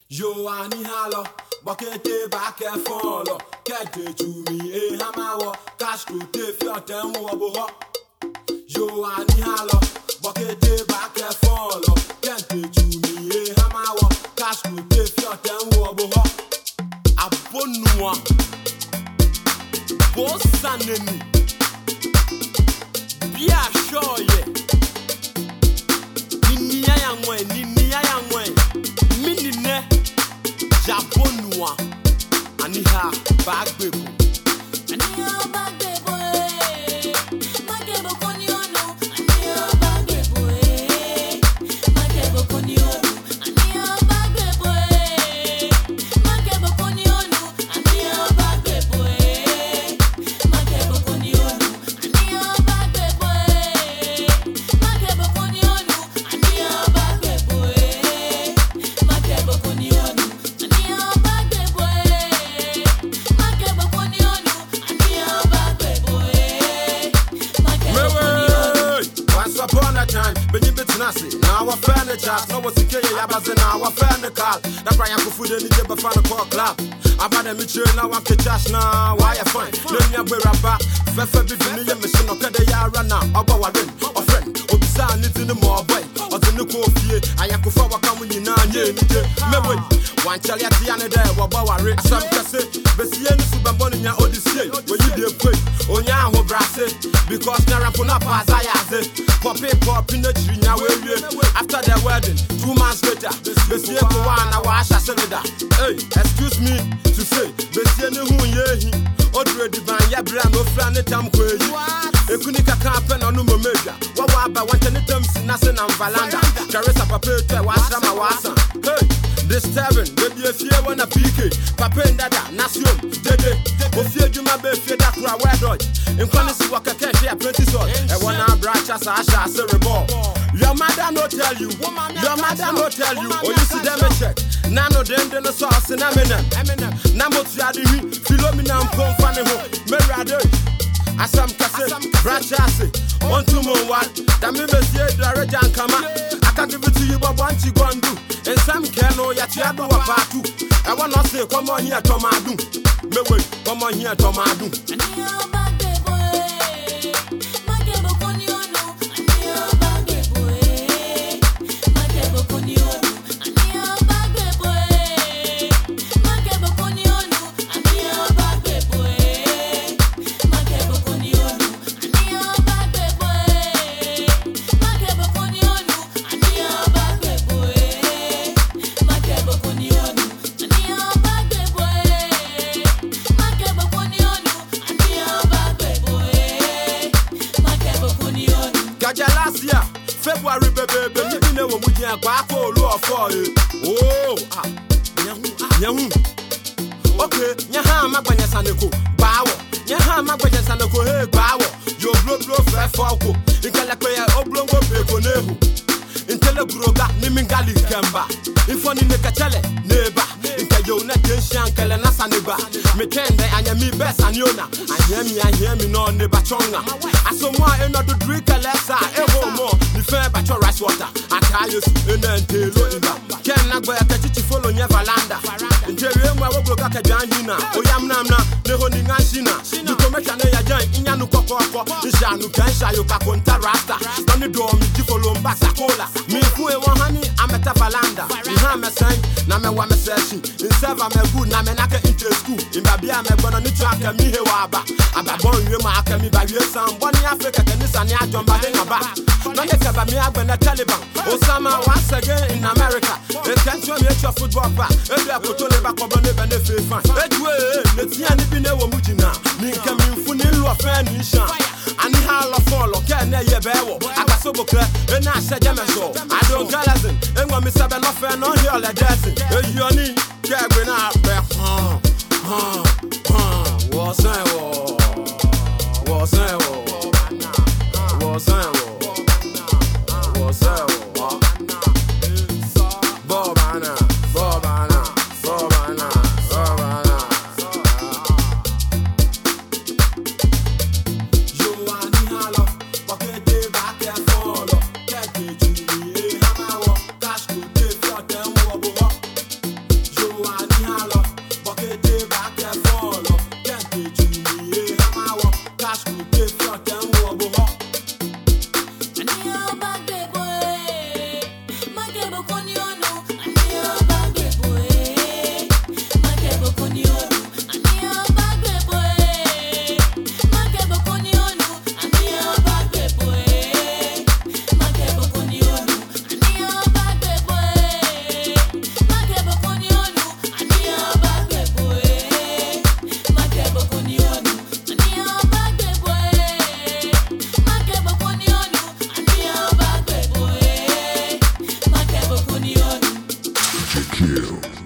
Joani halo, bakete back and follow. Kete to me, hamawo, cash to take your ten wobo. Joani halo, bakete back and follow. Kete to me, hamawo, cash to take your ten wobo. Abonua, Bossaneni, be sure ye. Ninia yangwe, minine. Jabonua, Aniha, Bagbebo. Aniha Bagbebo, Magebo Konyono, Aniha Bagbebo, Magebo Konyono, Aniha Bagbebo, Magebo Konyono, Aniha Bagbebo, Magebo Konyono, Aniha Bagbebo, Magebo Konyono, Aniha Bagbebo, Magebo Konyono. Upon a time, when you bit nasty, now our furniture, no what's the key, Yabas and our furniture. That's why I'm food in the Jabafana club. I've had a mature now, I'm the cash now. Why I find? Let me wear a back. Fefa be the mission of Kadayara now. About a ring, a friend, or beside it in the more way. Or the new coffee, I am Kufa coming in 9 years. One Charlie at the end of the day, what about it? Some cassette, Bessian Subambonia Odyssey, when you did put on Yaho Brasse, because Narapuna Pass, I asked pop in the tree now. After the wedding, 2 months later, Bessie one, I wash a cylinder. Hey, excuse me to say, Bessie who ye already by your brand of planet Tamque. A Kunika campaign on Numa Mega. What about 1 terms in Nasan and Valanda? Caressa Papa to Wasama Wasa. Hey, disturbing, baby, if you want a PK, Papa and Dada, Nasium, Dede, Ofia Jumabe, Fedakra, Wadroid, in Fantasy Waka Cash, apprentice, and 1 hour branch as Asha, Cerebral. Your mother no tell you, your mother no tell you, or you see them a check. Nano dem the sauce and Eminem, Namotiadi, Philomena, Pomfane, Merade, Asam Cassette, Brachase, on 2 more one, that members here, Darajan Kama. I can give it to you, but once you go and do, and some can know Yatiado Apatu. I want to say, come on here, Tomadu. Me come on here, Tomadu. Last year, February, baby, you know what we are back for you. Oh, okay, Yaha Magana Sanako, Bow, Yaha Magana Sanako, hey, Bow, your blow fair falco, in Calacaya, Oblongo, Beconehu, in Telegroga, Nimingali Gamba, in Funny Necatele, neighbor, in Kayona, Genshan, Kalanasaneba, Mekende, and Yami Bess and Yona, I hear me no Nebachonga. I saw more and not to drink a lesser, ever more, the fair batch of rice water, I tell you, and then Taylor, can not go at the follow Neverlanda, in Jerry, where we got a Janina, Oyamna, the Honing Ashina, the commission in Yanuko, the Shanu Kansha, Yokakonta Rasta, on the door, me follow Basacola, me who honey, I'm a Tavalanda, I'm a sign, Nama session, in Sava Mebu, Namenaka into school, in Babia, I'm going to track a Mihewaba, Ababon, you mark me by your son, one Africa, and this and Yajon Badinaba. Not a Cabamia when a Taliban, Osama once again in America. They can't show me your football back, and they are put on the back of a benefit. Anyway, let's see any Bino Mujina, Ninka Funil of Fanisha, and Hala Follow, can they be I got so book, and I said, I don't galazin, and when Miss Abella fan on your lesson, you need Gabin up there. Was chill.